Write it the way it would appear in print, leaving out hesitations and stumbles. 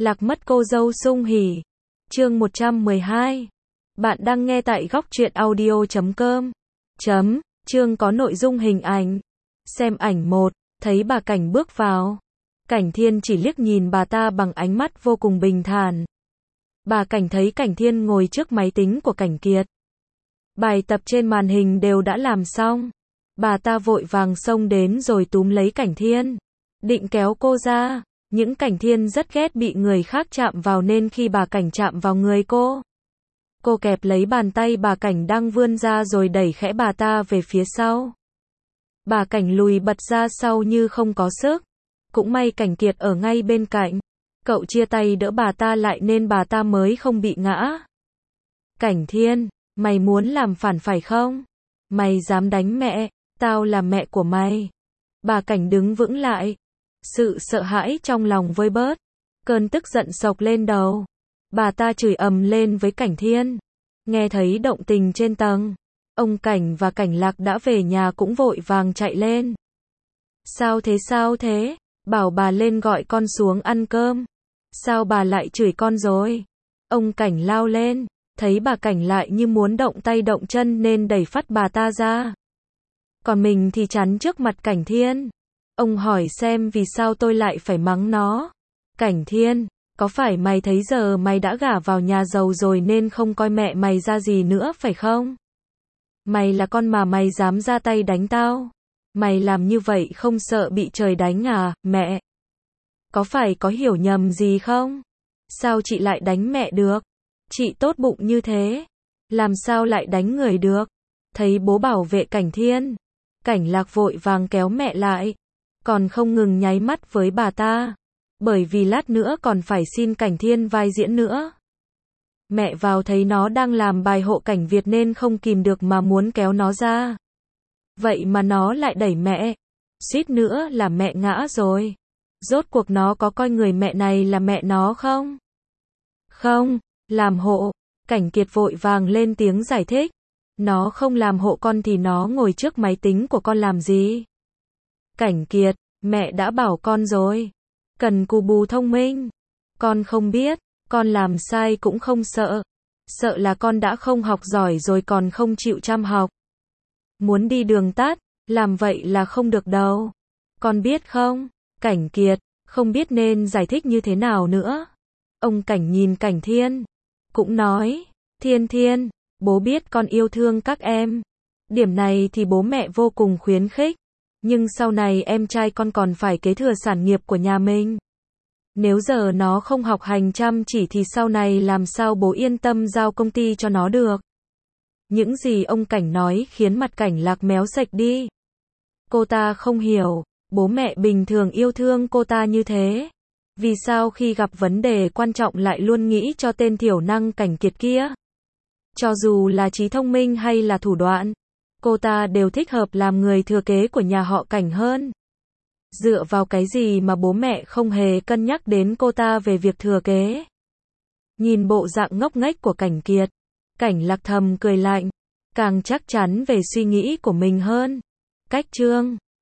Lạc mất cô dâu sung hỉ. Chương 112. Bạn đang nghe tại góc truyện audio.com. Chương có nội dung hình ảnh. Xem ảnh 1, thấy bà Cảnh bước vào. Cảnh Thiên chỉ liếc nhìn bà ta bằng ánh mắt vô cùng bình thản. Bà Cảnh thấy Cảnh Thiên ngồi trước máy tính của Cảnh Kiệt. Bài tập trên màn hình đều đã làm xong. Bà ta vội vàng xông đến rồi túm lấy Cảnh Thiên. Định kéo cô ra. Những Cảnh Thiên rất ghét bị người khác chạm vào nên khi bà Cảnh chạm vào người cô kẹp lấy bàn tay bà Cảnh đang vươn ra rồi đẩy khẽ bà ta về phía sau. Bà Cảnh lùi bật ra sau như không có sức. Cũng may Cảnh Kiệt ở ngay bên cạnh. Cậu chia tay đỡ bà ta lại nên bà ta mới không bị ngã. Cảnh Thiên, mày muốn làm phản phải không? Mày dám đánh mẹ, tao là mẹ của mày. Bà Cảnh đứng vững lại. Sự sợ hãi trong lòng vơi bớt. Cơn tức giận xộc lên đầu. Bà ta chửi ầm lên với Cảnh Thiên. Nghe thấy động tình trên tầng. Ông Cảnh và Cảnh Lạc đã về nhà cũng vội vàng chạy lên. Sao thế? Bảo bà lên gọi con xuống ăn cơm. Sao bà lại chửi con rồi? Ông Cảnh lao lên. Thấy bà Cảnh lại như muốn động tay động chân nên đẩy phắt bà ta ra. Còn mình thì chắn trước mặt Cảnh Thiên. Ông hỏi xem vì sao tôi lại phải mắng nó. Cảnh Thiên, có phải mày thấy giờ mày đã gả vào nhà giàu rồi nên không coi mẹ mày ra gì nữa phải không? Mày là con mà mày dám ra tay đánh tao? Mày làm như vậy không sợ bị trời đánh à, mẹ? Có phải có hiểu nhầm gì không? Sao chị lại đánh mẹ được? Chị tốt bụng như thế. Làm sao lại đánh người được? Thấy bố bảo vệ Cảnh Thiên. Cảnh Lạc vội vàng kéo mẹ lại. Còn không ngừng nháy mắt với bà ta. Bởi vì lát nữa còn phải xin Cảnh Thiên vai diễn nữa. Mẹ vào thấy nó đang làm bài hộ Cảnh Việt nên không kìm được mà muốn kéo nó ra. Vậy mà nó lại đẩy mẹ. Suýt nữa là mẹ ngã rồi. Rốt cuộc nó có coi người mẹ này là mẹ nó không? Không, làm hộ. Cảnh Kiệt vội vàng lên tiếng giải thích. Nó không làm hộ con thì nó ngồi trước máy tính của con làm gì? Cảnh Kiệt, mẹ đã bảo con rồi. Cần cù bù thông minh. Con không biết, con làm sai cũng không sợ. Sợ là con đã không học giỏi rồi còn không chịu chăm học. Muốn đi đường tắt, làm vậy là không được đâu. Con biết không? Cảnh Kiệt, không biết nên giải thích như thế nào nữa. Ông Cảnh nhìn Cảnh Thiên. Cũng nói, Thiên, bố biết con yêu thương các em. Điểm này thì bố mẹ vô cùng khuyến khích. Nhưng sau này em trai con còn phải kế thừa sản nghiệp của nhà mình. Nếu giờ nó không học hành chăm chỉ thì sau này làm sao bố yên tâm giao công ty cho nó được. Những gì ông Cảnh nói khiến mặt Cảnh Lạc méo sạch đi. Cô ta không hiểu, bố mẹ bình thường yêu thương cô ta như thế. Vì sao khi gặp vấn đề quan trọng lại luôn nghĩ cho tên thiểu năng Cảnh Kiệt kia? Cho dù là trí thông minh hay là thủ đoạn, cô ta đều thích hợp làm người thừa kế của nhà họ Cảnh hơn. Dựa vào cái gì mà bố mẹ không hề cân nhắc đến cô ta về việc thừa kế? Nhìn bộ dạng ngốc nghếch của Cảnh Kiệt, Cảnh Lạc thầm cười lạnh, càng chắc chắn về suy nghĩ của mình hơn. Cách chương